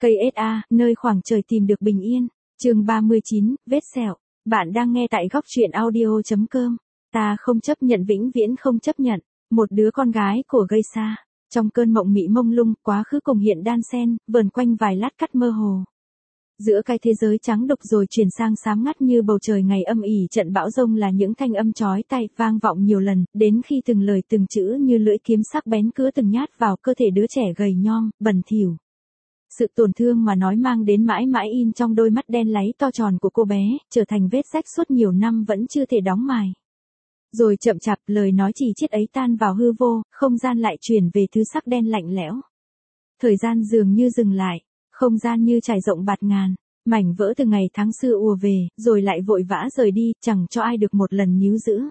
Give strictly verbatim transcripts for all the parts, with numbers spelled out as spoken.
Cây ét a, nơi khoảng trời tìm được bình yên. Chương ba mươi chín, vết sẹo. Bạn đang nghe tại góc truyện audio chấm com. Ta không chấp nhận, vĩnh viễn không chấp nhận. Một đứa con gái của Geisha. Trong cơn mộng mị mông lung, quá khứ cùng hiện đan xen, vờn quanh vài lát cắt mơ hồ. Giữa cái thế giới trắng đục rồi chuyển sang xám ngắt như bầu trời ngày âm ỉ, trận bão rông là những thanh âm chói tai vang vọng nhiều lần, đến khi từng lời từng chữ như lưỡi kiếm sắc bén cứa từng nhát vào cơ thể đứa trẻ gầy nhom, bẩn thỉu. Sự tổn thương mà nói mang đến mãi mãi in trong đôi mắt đen láy to tròn của cô bé, trở thành vết rách suốt nhiều năm vẫn chưa thể đóng mài. Rồi chậm chạp, lời nói chỉ chiết ấy tan vào hư vô, không gian lại chuyển về thứ sắc đen lạnh lẽo. Thời gian dường như dừng lại, không gian như trải rộng bạt ngàn, mảnh vỡ từ ngày tháng xưa ùa về, rồi lại vội vã rời đi, chẳng cho ai được một lần níu giữ.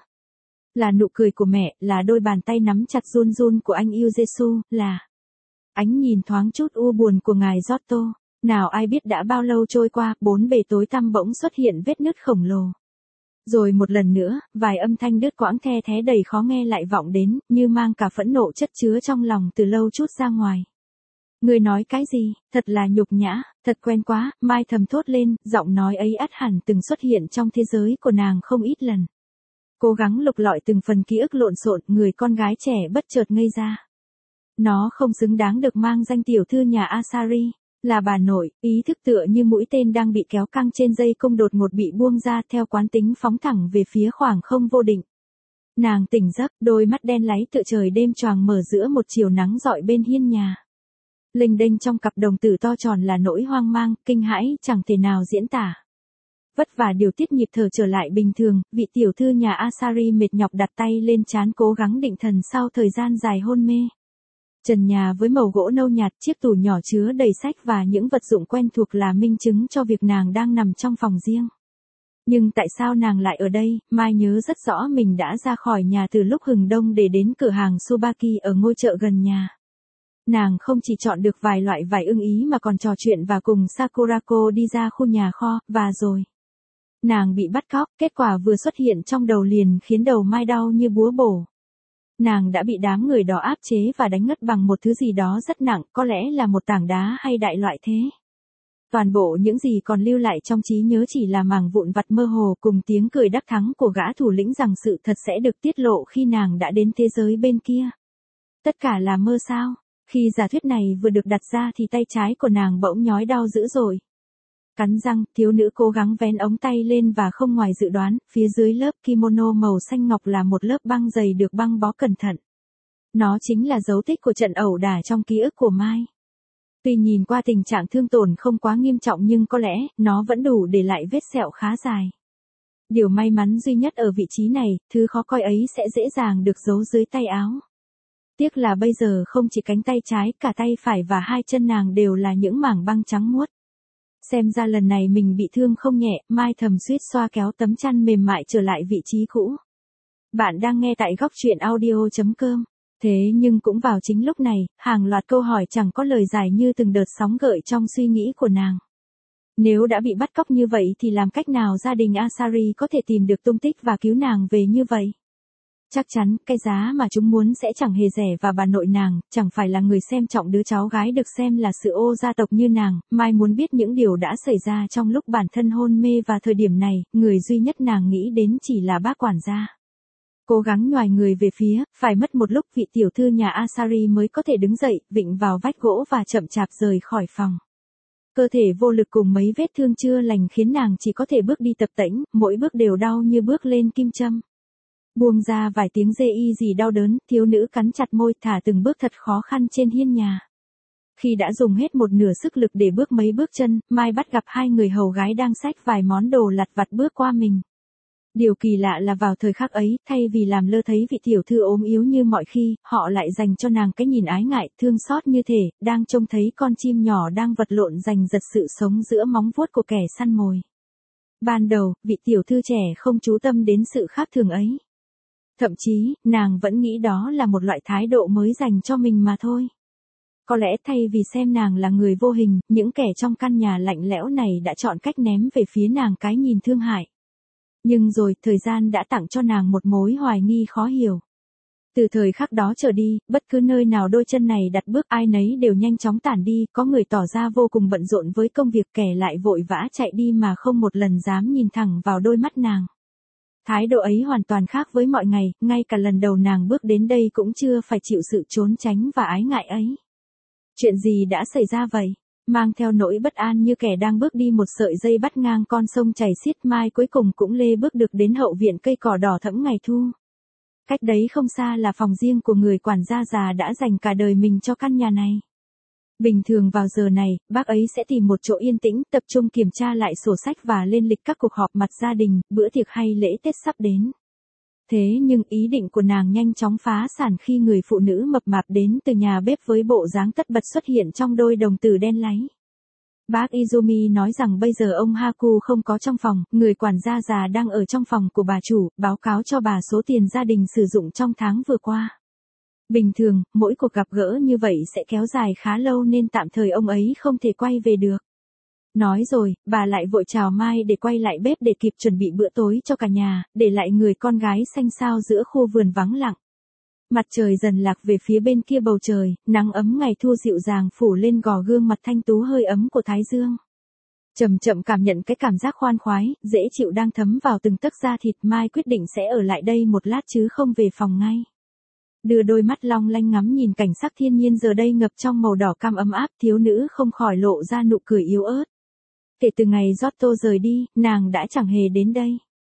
Là nụ cười của mẹ, là đôi bàn tay nắm chặt run run của anh yêu Giêsu, là ánh nhìn thoáng chút u buồn của ngài Giotto. Nào ai biết đã bao lâu trôi qua, bốn bề tối tăm bỗng xuất hiện vết nứt khổng lồ. Rồi một lần nữa, vài âm thanh đứt quãng the thé đầy khó nghe lại vọng đến, như mang cả phẫn nộ chất chứa trong lòng từ lâu chút ra ngoài. Người nói cái gì, thật là nhục nhã, thật quen quá, Mai thầm thốt lên, giọng nói ấy ắt hẳn từng xuất hiện trong thế giới của nàng không ít lần. Cố gắng lục lọi từng phần ký ức lộn xộn, người con gái trẻ bất chợt ngây ra. Nó không xứng đáng được mang danh tiểu thư nhà Asari, là bà nội, ý thức tựa như mũi tên đang bị kéo căng trên dây cung đột ngột bị buông ra theo quán tính phóng thẳng về phía khoảng không vô định. Nàng tỉnh giấc, đôi mắt đen láy tựa trời đêm choàng mở giữa một chiều nắng rọi bên hiên nhà. Lênh đênh trong cặp đồng tử to tròn là nỗi hoang mang, kinh hãi, chẳng thể nào diễn tả. Vất vả điều tiết nhịp thở trở lại bình thường, vị tiểu thư nhà Asari mệt nhọc đặt tay lên trán cố gắng định thần sau thời gian dài hôn mê. Trần nhà với màu gỗ nâu nhạt, chiếc tủ nhỏ chứa đầy sách và những vật dụng quen thuộc là minh chứng cho việc nàng đang nằm trong phòng riêng. Nhưng tại sao nàng lại ở đây? Mai nhớ rất rõ mình đã ra khỏi nhà từ lúc hừng đông để đến cửa hàng Tsubaki ở ngôi chợ gần nhà. Nàng không chỉ chọn được vài loại vải ưng ý mà còn trò chuyện và cùng Sakurako đi ra khu nhà kho, và rồi nàng bị bắt cóc, kết quả vừa xuất hiện trong đầu liền khiến đầu Mai đau như búa bổ. Nàng đã bị đám người đó áp chế và đánh ngất bằng một thứ gì đó rất nặng, có lẽ là một tảng đá hay đại loại thế. Toàn bộ những gì còn lưu lại trong trí nhớ chỉ là mảng vụn vặt mơ hồ cùng tiếng cười đắc thắng của gã thủ lĩnh rằng sự thật sẽ được tiết lộ khi nàng đã đến thế giới bên kia. Tất cả là mơ sao? Khi giả thuyết này vừa được đặt ra thì tay trái của nàng bỗng nhói đau dữ dội. Cắn răng, thiếu nữ cố gắng vén ống tay lên và không ngoài dự đoán, phía dưới lớp kimono màu xanh ngọc là một lớp băng dày được băng bó cẩn thận. Nó chính là dấu tích của trận ẩu đả trong ký ức của Mai. Tuy nhìn qua tình trạng thương tổn không quá nghiêm trọng nhưng có lẽ, nó vẫn đủ để lại vết sẹo khá dài. Điều may mắn duy nhất ở vị trí này, thứ khó coi ấy sẽ dễ dàng được giấu dưới tay áo. Tiếc là bây giờ không chỉ cánh tay trái, cả tay phải và hai chân nàng đều là những mảng băng trắng muốt. Xem ra lần này mình bị thương không nhẹ, Mai thầm suýt xoa kéo tấm chăn mềm mại trở lại vị trí cũ. Bạn đang nghe tại góc truyện audio chấm com. Thế nhưng cũng vào chính lúc này, hàng loạt câu hỏi chẳng có lời giải như từng đợt sóng gợi trong suy nghĩ của nàng. Nếu đã bị bắt cóc như vậy thì làm cách nào gia đình Asari có thể tìm được tung tích và cứu nàng về như vậy? Chắc chắn, cái giá mà chúng muốn sẽ chẳng hề rẻ và bà nội nàng, chẳng phải là người xem trọng đứa cháu gái được xem là sự ô gia tộc như nàng. Mai muốn biết những điều đã xảy ra trong lúc bản thân hôn mê và thời điểm này, người duy nhất nàng nghĩ đến chỉ là bác quản gia. Cố gắng nhoài người về phía, phải mất một lúc vị tiểu thư nhà Asari mới có thể đứng dậy, vịn vào vách gỗ và chậm chạp rời khỏi phòng. Cơ thể vô lực cùng mấy vết thương chưa lành khiến nàng chỉ có thể bước đi tập tễnh, mỗi bước đều đau như bước lên kim châm. Buông ra vài tiếng rê y gì đau đớn, thiếu nữ cắn chặt môi thả từng bước thật khó khăn trên hiên nhà. Khi đã dùng hết một nửa sức lực để bước mấy bước chân, Mai bắt gặp hai người hầu gái đang xách vài món đồ lặt vặt bước qua mình. Điều kỳ lạ là vào thời khắc ấy, thay vì làm lơ thấy vị tiểu thư ốm yếu như mọi khi, họ lại dành cho nàng cái nhìn ái ngại, thương xót như thể, đang trông thấy con chim nhỏ đang vật lộn giành giật sự sống giữa móng vuốt của kẻ săn mồi. Ban đầu, vị tiểu thư trẻ không chú tâm đến sự khác thường ấy. Thậm chí, nàng vẫn nghĩ đó là một loại thái độ mới dành cho mình mà thôi. Có lẽ thay vì xem nàng là người vô hình, những kẻ trong căn nhà lạnh lẽo này đã chọn cách ném về phía nàng cái nhìn thương hại. Nhưng rồi, thời gian đã tặng cho nàng một mối hoài nghi khó hiểu. Từ thời khắc đó trở đi, bất cứ nơi nào đôi chân này đặt bước ai nấy đều nhanh chóng tản đi, có người tỏ ra vô cùng bận rộn với công việc, kẻ lại vội vã chạy đi mà không một lần dám nhìn thẳng vào đôi mắt nàng. Thái độ ấy hoàn toàn khác với mọi ngày, ngay cả lần đầu nàng bước đến đây cũng chưa phải chịu sự trốn tránh và ái ngại ấy. Chuyện gì đã xảy ra vậy? Mang theo nỗi bất an như kẻ đang bước đi một sợi dây bắt ngang con sông chảy xiết, Mai cuối cùng cũng lê bước được đến hậu viện cây cỏ đỏ thẫm ngày thu. Cách đấy không xa là phòng riêng của người quản gia già đã dành cả đời mình cho căn nhà này. Bình thường vào giờ này, bác ấy sẽ tìm một chỗ yên tĩnh, tập trung kiểm tra lại sổ sách và lên lịch các cuộc họp mặt gia đình, bữa tiệc hay lễ Tết sắp đến. Thế nhưng ý định của nàng nhanh chóng phá sản khi người phụ nữ mập mạp đến từ nhà bếp với bộ dáng tất bật xuất hiện trong đôi đồng tử đen láy. Bác Izumi nói rằng bây giờ ông Haku không có trong phòng, người quản gia già đang ở trong phòng của bà chủ, báo cáo cho bà số tiền gia đình sử dụng trong tháng vừa qua. Bình thường, mỗi cuộc gặp gỡ như vậy sẽ kéo dài khá lâu nên tạm thời ông ấy không thể quay về được. Nói rồi, bà lại vội chào Mai để quay lại bếp để kịp chuẩn bị bữa tối cho cả nhà, để lại người con gái xanh xao giữa khu vườn vắng lặng. Mặt trời dần lạc về phía bên kia bầu trời, nắng ấm ngày thu dịu dàng phủ lên gò gương mặt thanh tú hơi ấm của Thái Dương. Chậm chậm cảm nhận cái cảm giác khoan khoái, dễ chịu đang thấm vào từng tấc da thịt, Mai quyết định sẽ ở lại đây một lát chứ không về phòng ngay. Đưa đôi mắt long lanh ngắm nhìn cảnh sắc thiên nhiên giờ đây ngập trong màu đỏ cam ấm áp, thiếu nữ không khỏi lộ ra nụ cười yếu ớt. Kể từ ngày Giotto rời đi, nàng đã chẳng hề đến đây.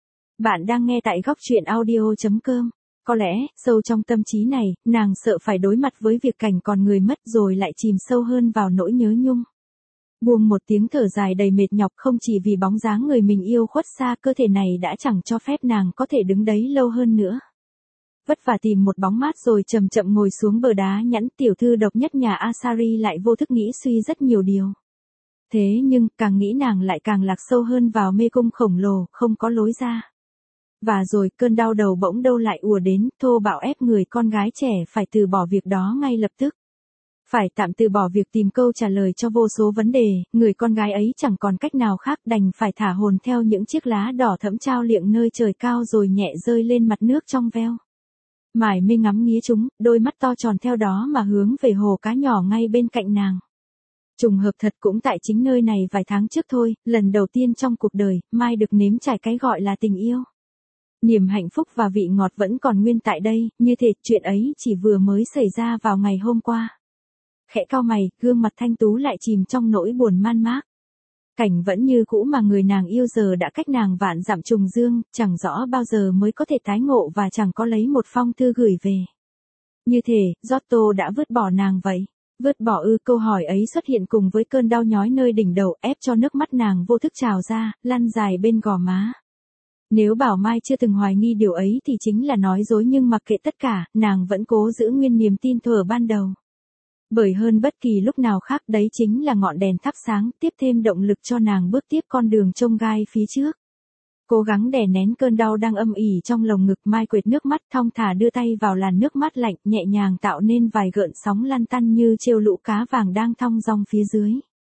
Bạn đang nghe tại góc truyện audio chấm com. Có lẽ, sâu trong tâm trí này, nàng sợ phải đối mặt với việc cảnh còn người mất rồi lại chìm sâu hơn vào nỗi nhớ nhung. Buông một tiếng thở dài đầy mệt nhọc, không chỉ vì bóng dáng người mình yêu khuất xa, cơ thể này đã chẳng cho phép nàng có thể đứng đấy lâu hơn nữa. Vất vả tìm một bóng mát rồi chậm chậm ngồi xuống bờ đá nhẵn, tiểu thư độc nhất nhà Asari lại vô thức nghĩ suy rất nhiều điều. Thế nhưng, càng nghĩ nàng lại càng lạc sâu hơn vào mê cung khổng lồ, không có lối ra. Và rồi, cơn đau đầu bỗng đâu lại ùa đến, thô bạo ép người con gái trẻ phải từ bỏ việc đó ngay lập tức. Phải tạm từ bỏ việc tìm câu trả lời cho vô số vấn đề, người con gái ấy chẳng còn cách nào khác đành phải thả hồn theo những chiếc lá đỏ thẫm trao liệng nơi trời cao rồi nhẹ rơi lên mặt nước trong veo. Mải mê ngắm nghía chúng, đôi mắt to tròn theo đó mà hướng về hồ cá nhỏ ngay bên cạnh nàng. Trùng hợp thật cũng tại chính nơi này vài tháng trước thôi, lần đầu tiên trong cuộc đời, Mai được nếm trải cái gọi là tình yêu. Niềm hạnh phúc và vị ngọt vẫn còn nguyên tại đây, như thể chuyện ấy chỉ vừa mới xảy ra vào ngày hôm qua. Khẽ cau mày, gương mặt thanh tú lại chìm trong nỗi buồn man mác. Cảnh vẫn như cũ mà người nàng yêu giờ đã cách nàng vạn dặm trùng dương, chẳng rõ bao giờ mới có thể tái ngộ và chẳng có lấy một phong thư gửi về. Như thể, Giotto đã vứt bỏ nàng vậy. Vứt bỏ ư? Câu hỏi ấy xuất hiện cùng với cơn đau nhói nơi đỉnh đầu, ép cho nước mắt nàng vô thức trào ra, lăn dài bên gò má. Nếu bảo Mai chưa từng hoài nghi điều ấy thì chính là nói dối, nhưng mặc kệ tất cả, nàng vẫn cố giữ nguyên niềm tin thuở ban đầu. Bởi hơn bất kỳ lúc nào khác đấy chính là ngọn đèn thắp sáng, tiếp thêm động lực cho nàng bước tiếp con đường chông gai phía trước. Cố gắng đè nén cơn đau đang âm ỉ trong lồng ngực, Mai quệt nước mắt thong thả đưa tay vào làn nước mắt lạnh, nhẹ nhàng tạo nên vài gợn sóng lăn tăn như trêu lũ cá vàng đang thong dong phía dưới.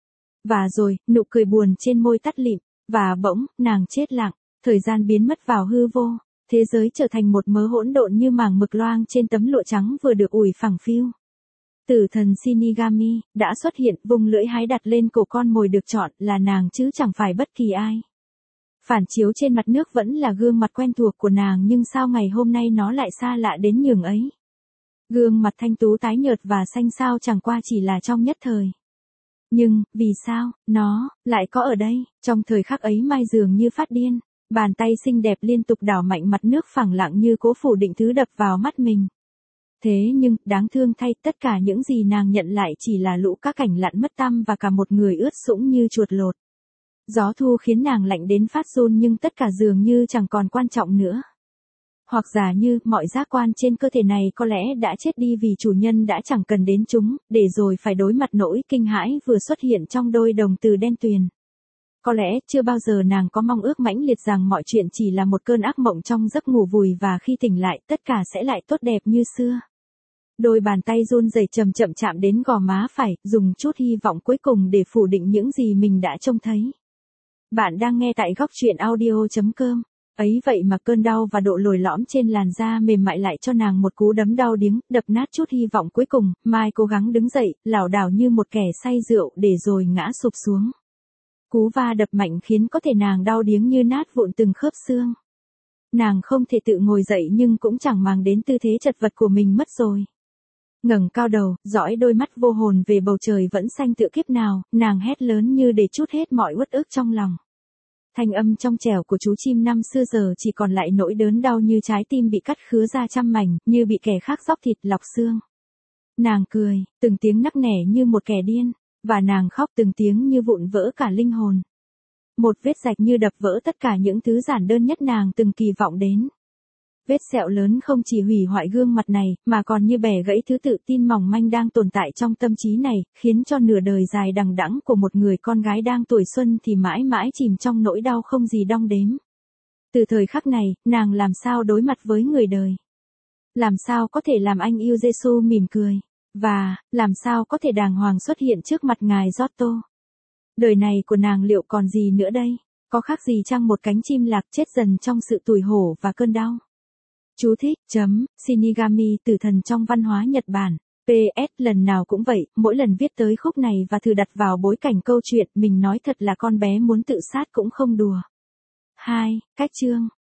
Và rồi, nụ cười buồn trên môi tắt lịm, và bỗng, nàng chết lặng, thời gian biến mất vào hư vô, thế giới trở thành một mớ hỗn độn như mảng mực loang trên tấm lụa trắng vừa được ủi phẳng phiu. Tử thần Shinigami đã xuất hiện, vùng lưỡi hái đặt lên cổ con mồi được chọn, là nàng chứ chẳng phải bất kỳ ai. Phản chiếu trên mặt nước vẫn là gương mặt quen thuộc của nàng, nhưng sao ngày hôm nay nó lại xa lạ đến nhường ấy. Gương mặt thanh tú tái nhợt và xanh xao chẳng qua chỉ là trong nhất thời. Nhưng, vì sao, nó, lại có ở đây? Trong thời khắc ấy Mai dường như phát điên, bàn tay xinh đẹp liên tục đảo mạnh mặt nước phẳng lặng như cố phủ định thứ đập vào mắt mình. Thế nhưng, đáng thương thay, tất cả những gì nàng nhận lại chỉ là lũ cá cảnh lặn mất tăm và cả một người ướt sũng như chuột lột. Gió thu khiến nàng lạnh đến phát run, nhưng tất cả dường như chẳng còn quan trọng nữa. Hoặc giả như, mọi giác quan trên cơ thể này có lẽ đã chết đi vì chủ nhân đã chẳng cần đến chúng, để rồi phải đối mặt nỗi kinh hãi vừa xuất hiện trong đôi đồng từ đen tuyền. Có lẽ, chưa bao giờ nàng có mong ước mãnh liệt rằng mọi chuyện chỉ là một cơn ác mộng trong giấc ngủ vùi và khi tỉnh lại, tất cả sẽ lại tốt đẹp như xưa. Đôi bàn tay run rẩy chậm chậm chạm đến gò má phải, dùng chút hy vọng cuối cùng để phủ định những gì mình đã trông thấy. Bạn đang nghe tại góc truyện audio chấm com. Ấy vậy mà cơn đau và độ lồi lõm trên làn da mềm mại lại cho nàng một cú đấm đau điếng, đập nát chút hy vọng cuối cùng. Mai cố gắng đứng dậy, lảo đảo như một kẻ say rượu để rồi ngã sụp xuống. Cú va đập mạnh khiến có thể nàng đau điếng như nát vụn từng khớp xương. Nàng không thể tự ngồi dậy nhưng cũng chẳng màng đến tư thế chật vật của mình mất rồi. Ngẩng cao đầu, dõi đôi mắt vô hồn về bầu trời vẫn xanh tựa kiếp nào, nàng hét lớn như để trút hết mọi uất ức trong lòng. Thanh âm trong trẻo của chú chim năm xưa giờ chỉ còn lại nỗi đớn đau như trái tim bị cắt khứa ra trăm mảnh, như bị kẻ khác róc thịt lọc xương. Nàng cười, từng tiếng nắc nẻ như một kẻ điên, và nàng khóc từng tiếng như vụn vỡ cả linh hồn. Một vết rạch như đập vỡ tất cả những thứ giản đơn nhất nàng từng kỳ vọng đến. Vết sẹo lớn không chỉ hủy hoại gương mặt này, mà còn như bẻ gãy thứ tự tin mỏng manh đang tồn tại trong tâm trí này, khiến cho nửa đời dài đằng đẵng của một người con gái đang tuổi xuân thì mãi mãi chìm trong nỗi đau không gì đong đếm. Từ thời khắc này, nàng làm sao đối mặt với người đời? Làm sao có thể làm anh yêu Giêsu mỉm cười? Và, làm sao có thể đàng hoàng xuất hiện trước mặt ngài Giotto? Đời này của nàng liệu còn gì nữa đây? Có khác gì chăng một cánh chim lạc chết dần trong sự tủi hổ và cơn đau? Chú thích, chấm, Shinigami tử thần trong văn hóa Nhật Bản. pê ét lần nào cũng vậy, mỗi lần viết tới khúc này và thử đặt vào bối cảnh câu chuyện, mình nói thật là con bé muốn tự sát cũng không đùa. hai. Cách chương